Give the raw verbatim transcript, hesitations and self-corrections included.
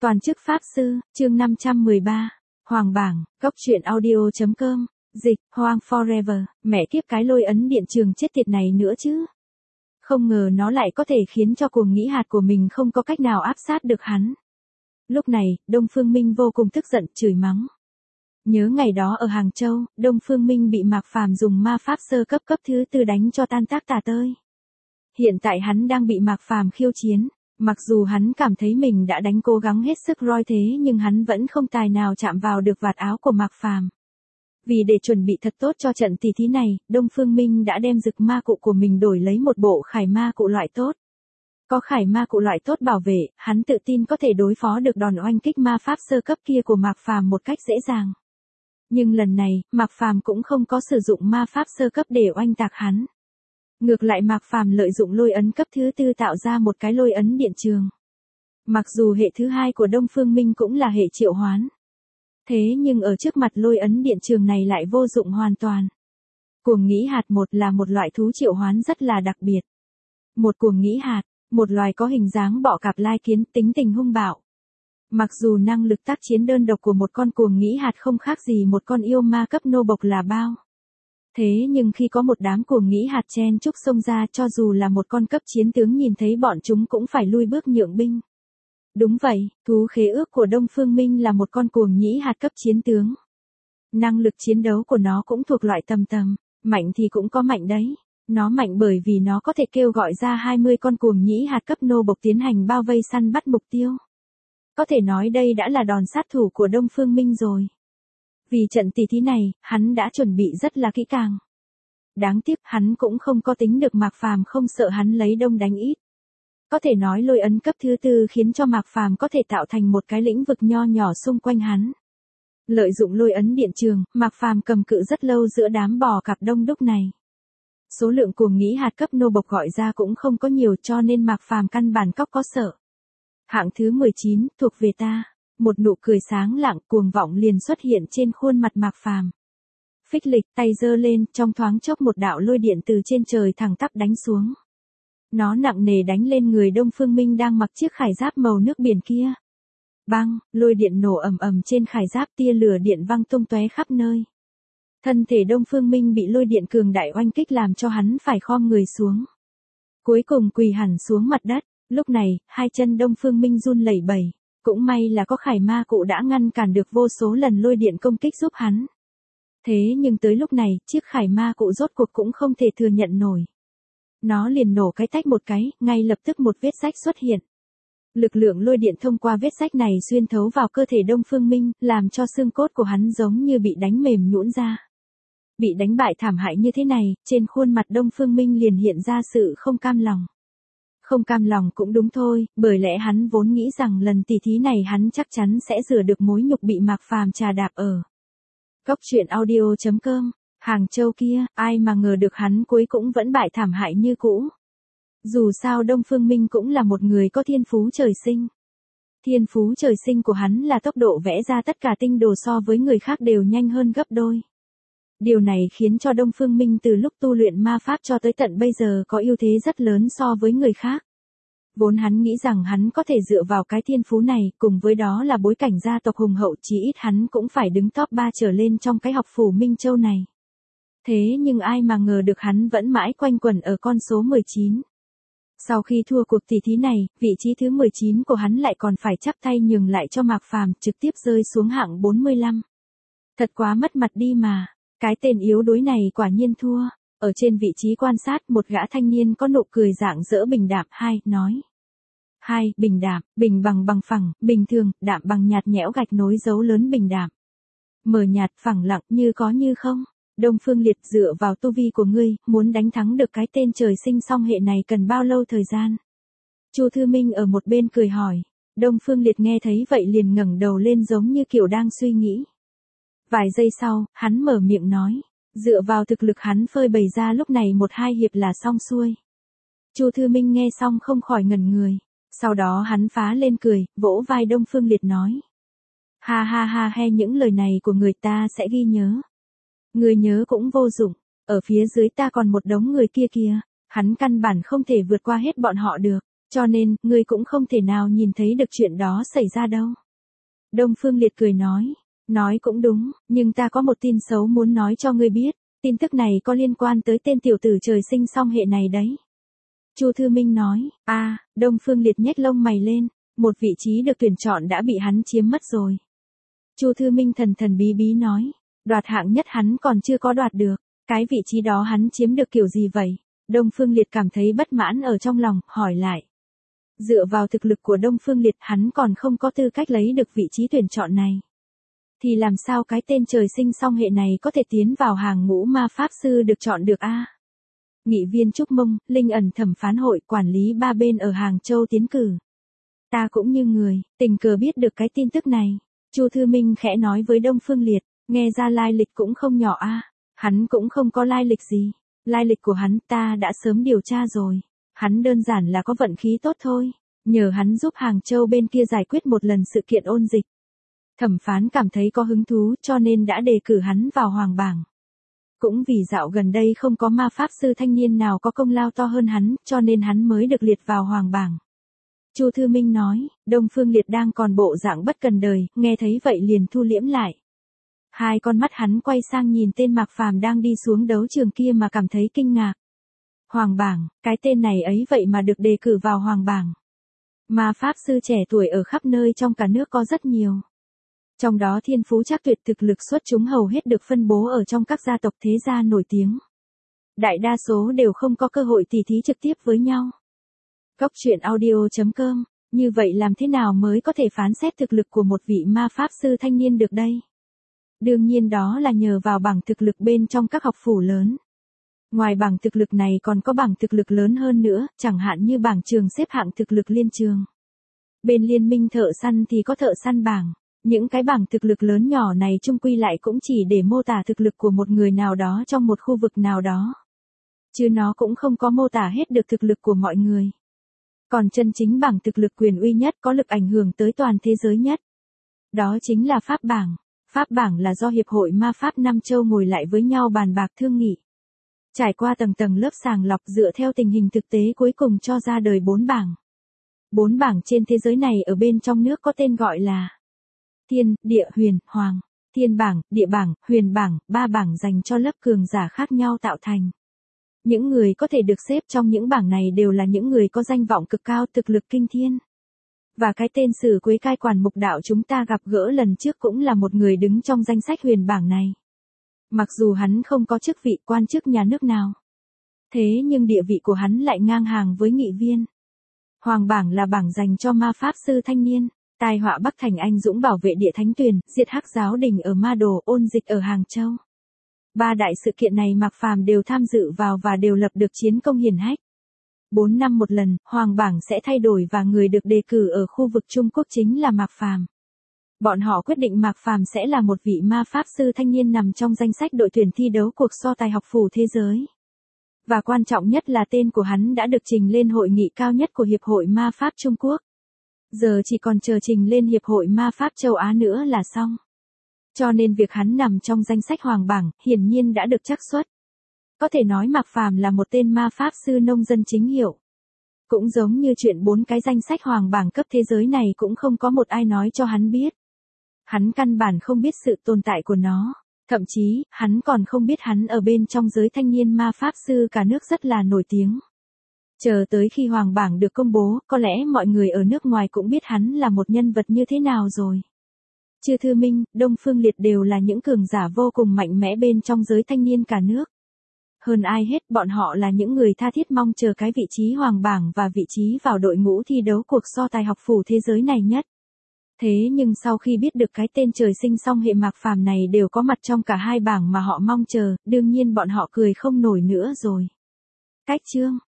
Toàn chức Pháp Sư, chương năm trăm mười ba. Hoàng bảng, góc truyện audio.com, dịch, Hoang Forever, mẹ kiếp cái lôi ấn điện trường chết tiệt này nữa chứ. Không ngờ nó lại có thể khiến cho cuồng nghĩ hạt của mình không có cách nào áp sát được hắn. Lúc này, Đông Phương Minh vô cùng tức giận, chửi mắng. Nhớ ngày đó ở Hàng Châu, Đông Phương Minh bị Mạc Phàm dùng ma pháp sơ cấp cấp thứ tư đánh cho tan tác tả tơi. Hiện tại hắn đang bị Mạc Phàm khiêu chiến. Mặc dù hắn cảm thấy mình đã đánh cố gắng hết sức roi thế nhưng hắn vẫn không tài nào chạm vào được vạt áo của Mạc Phàm. Vì để chuẩn bị thật tốt cho trận tỷ thí này, Đông Phương Minh đã đem dực ma cụ của mình đổi lấy một bộ khải ma cụ loại tốt. Có khải ma cụ loại tốt bảo vệ, hắn tự tin có thể đối phó được đòn oanh kích ma pháp sơ cấp kia của Mạc Phàm một cách dễ dàng. Nhưng lần này, Mạc Phàm cũng không có sử dụng ma pháp sơ cấp để oanh tạc hắn. Ngược lại Mạc Phàm lợi dụng lôi ấn cấp thứ tư tạo ra một cái lôi ấn điện trường. Mặc dù hệ thứ hai của Đông Phương Minh cũng là hệ triệu hoán. Thế nhưng ở trước mặt lôi ấn điện trường này lại vô dụng hoàn toàn. Cuồng nghĩ hạt một là một loại thú triệu hoán rất là đặc biệt. Một cuồng nghĩ hạt, một loài có hình dáng bọ cạp lai kiến, tính tình hung bạo. Mặc dù năng lực tác chiến đơn độc của một con cuồng nghĩ hạt không khác gì một con yêu ma cấp nô bộc là bao. Thế nhưng khi có một đám cuồng nghĩ hạt chen chúc xông ra, cho dù là một con cấp chiến tướng nhìn thấy bọn chúng cũng phải lui bước nhượng binh. Đúng vậy, thú khế ước của Đông Phương Minh là một con cuồng nghĩ hạt cấp chiến tướng. Năng lực chiến đấu của nó cũng thuộc loại tầm tầm, mạnh thì cũng có mạnh đấy. Nó mạnh bởi vì nó có thể kêu gọi ra hai mươi con cuồng nghĩ hạt cấp nô bộc tiến hành bao vây săn bắt mục tiêu. Có thể nói đây đã là đòn sát thủ của Đông Phương Minh rồi. Vì trận tỷ thí này, hắn đã chuẩn bị rất là kỹ càng. Đáng tiếc hắn cũng không có tính được Mạc Phàm không sợ hắn lấy đông đánh ít. Có thể nói lôi ấn cấp thứ tư khiến cho Mạc Phàm có thể tạo thành một cái lĩnh vực nho nhỏ xung quanh hắn. Lợi dụng lôi ấn điện trường, Mạc Phàm cầm cự rất lâu giữa đám bò cạp đông đúc này. Số lượng cuồng nghĩ hạt cấp nô bộc gọi ra cũng không có nhiều cho nên Mạc Phàm căn bản cóc có sợ. Hạng thứ mười chín, thuộc về ta. Một nụ cười sáng lạng cuồng vọng liền xuất hiện trên khuôn mặt Mạc Phàm. Phích lịch tay giơ lên, trong thoáng chốc một đạo lôi điện từ trên trời thẳng tắp đánh xuống. Nó nặng nề đánh lên người Đông Phương Minh đang mặc chiếc khải giáp màu nước biển kia. Băng, lôi điện nổ ầm ầm trên khải giáp, tia lửa điện văng tung tóe khắp nơi. Thân thể Đông Phương Minh bị lôi điện cường đại oanh kích làm cho hắn phải khom người xuống. Cuối cùng quỳ hẳn xuống mặt đất, lúc này, hai chân Đông Phương Minh run lẩy bẩy. Cũng may là có khải ma cụ đã ngăn cản được vô số lần lôi điện công kích giúp hắn. Thế nhưng tới lúc này, chiếc khải ma cụ rốt cuộc cũng không thể thừa nhận nổi. Nó liền nổ cái tách một cái, ngay lập tức một vết rách xuất hiện. Lực lượng lôi điện thông qua vết rách này xuyên thấu vào cơ thể Đông Phương Minh, làm cho xương cốt của hắn giống như bị đánh mềm nhũn ra. Bị đánh bại thảm hại như thế này, trên khuôn mặt Đông Phương Minh liền hiện ra sự không cam lòng. Không cam lòng cũng đúng thôi, bởi lẽ hắn vốn nghĩ rằng lần tỷ thí này hắn chắc chắn sẽ rửa được mối nhục bị Mạc Phàm trà đạp ở. Góc truyện audio.com, Hàng Châu kia, ai mà ngờ được hắn cuối cũng vẫn bại thảm hại như cũ. Dù sao Đông Phương Minh cũng là một người có thiên phú trời sinh. Thiên phú trời sinh của hắn là tốc độ vẽ ra tất cả tinh đồ so với người khác đều nhanh hơn gấp đôi. Điều này khiến cho Đông Phương Minh từ lúc tu luyện ma pháp cho tới tận bây giờ có ưu thế rất lớn so với người khác. Vốn hắn nghĩ rằng hắn có thể dựa vào cái thiên phú này, cùng với đó là bối cảnh gia tộc hùng hậu, chí ít hắn cũng phải đứng top ba trở lên trong cái học phủ Minh Châu này. Thế nhưng ai mà ngờ được hắn vẫn mãi quanh quẩn ở con số mười chín. Sau khi thua cuộc tỷ thí này, vị trí thứ mười chín của hắn lại còn phải chắp tay nhường lại cho Mạc Phàm, trực tiếp rơi xuống hạng bốn mươi lăm. Thật quá mất mặt đi mà. Cái tên yếu đuối này quả nhiên thua. Ở trên vị trí quan sát, một gã thanh niên có nụ cười rạng rỡ bình đạm, hai, nói. Hai, bình đạm, bình bằng bằng phẳng, bình thường, đạm bằng nhạt nhẽo gạch nối dấu lớn bình đạm. Mờ nhạt phẳng lặng như có như không. Đông Phương Liệt, dựa vào tu vi của ngươi, muốn đánh thắng được cái tên trời sinh song hệ này cần bao lâu thời gian? Chu Thư Minh ở một bên cười hỏi. Đông Phương Liệt nghe thấy vậy liền ngẩng đầu lên giống như kiểu đang suy nghĩ. Vài giây sau, hắn mở miệng nói, dựa vào thực lực hắn phơi bày ra lúc này một hai hiệp là xong xuôi. Chu Thư Minh nghe xong không khỏi ngẩn người, sau đó hắn phá lên cười, vỗ vai Đông Phương Liệt nói. Ha ha ha he, những lời này của người ta sẽ ghi nhớ. Người nhớ cũng vô dụng, ở phía dưới ta còn một đống người kia kìa, hắn căn bản không thể vượt qua hết bọn họ được. Cho nên, ngươi cũng không thể nào nhìn thấy được chuyện đó xảy ra đâu. Đông Phương Liệt cười nói. Nói cũng đúng, nhưng ta có một tin xấu muốn nói cho ngươi biết. Tin tức này có liên quan tới tên tiểu tử trời sinh song hệ này đấy. Chu Thư Minh nói. A, à, Đông Phương Liệt nhếch lông mày lên. Một vị trí được tuyển chọn đã bị hắn chiếm mất rồi. Chu Thư Minh thần thần bí bí nói. Đoạt hạng nhất hắn còn chưa có đoạt được. Cái vị trí đó hắn chiếm được kiểu gì vậy? Đông Phương Liệt cảm thấy bất mãn ở trong lòng, hỏi lại. Dựa vào thực lực của Đông Phương Liệt hắn còn không có tư cách lấy được vị trí tuyển chọn này. Thì làm sao cái tên trời sinh song hệ này có thể tiến vào hàng ngũ ma pháp sư được chọn được a? Nghị viên Trúc Mông, Linh ẩn thẩm phán hội quản lý ba bên ở Hàng Châu tiến cử. Ta cũng như người, tình cờ biết được cái tin tức này. Chu Thư Minh khẽ nói với Đông Phương Liệt, nghe ra lai lịch cũng không nhỏ a. Hắn cũng không có lai lịch gì. Lai lịch của hắn ta đã sớm điều tra rồi. Hắn đơn giản là có vận khí tốt thôi. Nhờ hắn giúp Hàng Châu bên kia giải quyết một lần sự kiện ôn dịch. Thẩm phán cảm thấy có hứng thú cho nên đã đề cử hắn vào hoàng bảng. Cũng vì dạo gần đây không có ma pháp sư thanh niên nào có công lao to hơn hắn cho nên hắn mới được liệt vào hoàng bảng. Chu Thư Minh nói, Đông Phương Liệt đang còn bộ dạng bất cần đời, nghe thấy vậy liền thu liễm lại. Hai con mắt hắn quay sang nhìn tên Mạc Phàm đang đi xuống đấu trường kia mà cảm thấy kinh ngạc. Hoàng bảng, cái tên này ấy vậy mà được đề cử vào hoàng bảng. Ma pháp sư trẻ tuổi ở khắp nơi trong cả nước có rất nhiều. Trong đó thiên phú chắc tuyệt thực lực xuất chúng hầu hết được phân bố ở trong các gia tộc thế gia nổi tiếng. Đại đa số đều không có cơ hội tỉ thí trực tiếp với nhau. Cốc truyện audio chấm com, như vậy làm thế nào mới có thể phán xét thực lực của một vị ma pháp sư thanh niên được đây? Đương nhiên đó là nhờ vào bảng thực lực bên trong các học phủ lớn. Ngoài bảng thực lực này còn có bảng thực lực lớn hơn nữa, chẳng hạn như bảng trường xếp hạng thực lực liên trường. Bên liên minh thợ săn thì có thợ săn bảng. Những cái bảng thực lực lớn nhỏ này chung quy lại cũng chỉ để mô tả thực lực của một người nào đó trong một khu vực nào đó. Chứ nó cũng không có mô tả hết được thực lực của mọi người. Còn chân chính bảng thực lực quyền uy nhất có lực ảnh hưởng tới toàn thế giới nhất. Đó chính là Pháp bảng. Pháp bảng là do Hiệp hội Ma Pháp Nam Châu ngồi lại với nhau bàn bạc thương nghị. Trải qua tầng tầng lớp sàng lọc dựa theo tình hình thực tế cuối cùng cho ra đời bốn bảng. Bốn bảng trên thế giới này ở bên trong nước có tên gọi là Thiên, Địa, Huyền, Hoàng. Thiên bảng, Địa bảng, Huyền bảng, ba bảng dành cho lớp cường giả khác nhau tạo thành. Những người có thể được xếp trong những bảng này đều là những người có danh vọng cực cao, thực lực kinh thiên. Và cái tên Sử Quế cai quản mục đạo chúng ta gặp gỡ lần trước cũng là một người đứng trong danh sách huyền bảng này. Mặc dù hắn không có chức vị quan chức nhà nước nào. Thế nhưng địa vị của hắn lại ngang hàng với nghị viên. Hoàng bảng là bảng dành cho ma pháp sư thanh niên. Tai họa Bắc Thành anh dũng bảo vệ địa thánh tuyền, diệt hắc giáo đình ở Ma Đồ, ôn dịch ở Hàng Châu. Ba đại sự kiện này Mạc Phàm đều tham dự vào và đều lập được chiến công hiển hách. Bốn năm một lần, hoàng bảng sẽ thay đổi và người được đề cử ở khu vực Trung Quốc chính là Mạc Phàm. Bọn họ quyết định Mạc Phàm sẽ là một vị ma pháp sư thanh niên nằm trong danh sách đội tuyển thi đấu cuộc so tài học phủ thế giới. Và quan trọng nhất là tên của hắn đã được trình lên hội nghị cao nhất của Hiệp hội Ma Pháp Trung Quốc. Giờ chỉ còn chờ trình lên Hiệp hội Ma Pháp Châu Á nữa là xong. Cho nên việc hắn nằm trong danh sách hoàng bảng, hiển nhiên đã được trắc xuất. Có thể nói Mạc Phàm là một tên ma pháp sư nông dân chính hiệu. Cũng giống như chuyện bốn cái danh sách hoàng bảng cấp thế giới này cũng không có một ai nói cho hắn biết. Hắn căn bản không biết sự tồn tại của nó. Thậm chí, hắn còn không biết hắn ở bên trong giới thanh niên ma pháp sư cả nước rất là nổi tiếng. Chờ tới khi hoàng bảng được công bố, có lẽ mọi người ở nước ngoài cũng biết hắn là một nhân vật như thế nào rồi. Chư Thư Minh, Đông Phương Liệt đều là những cường giả vô cùng mạnh mẽ bên trong giới thanh niên cả nước. Hơn ai hết, bọn họ là những người tha thiết mong chờ cái vị trí hoàng bảng và vị trí vào đội ngũ thi đấu cuộc so tài học phủ thế giới này nhất. Thế nhưng sau khi biết được cái tên trời sinh song hệ Mạc Phàm này đều có mặt trong cả hai bảng mà họ mong chờ, đương nhiên bọn họ cười không nổi nữa rồi. Cách chương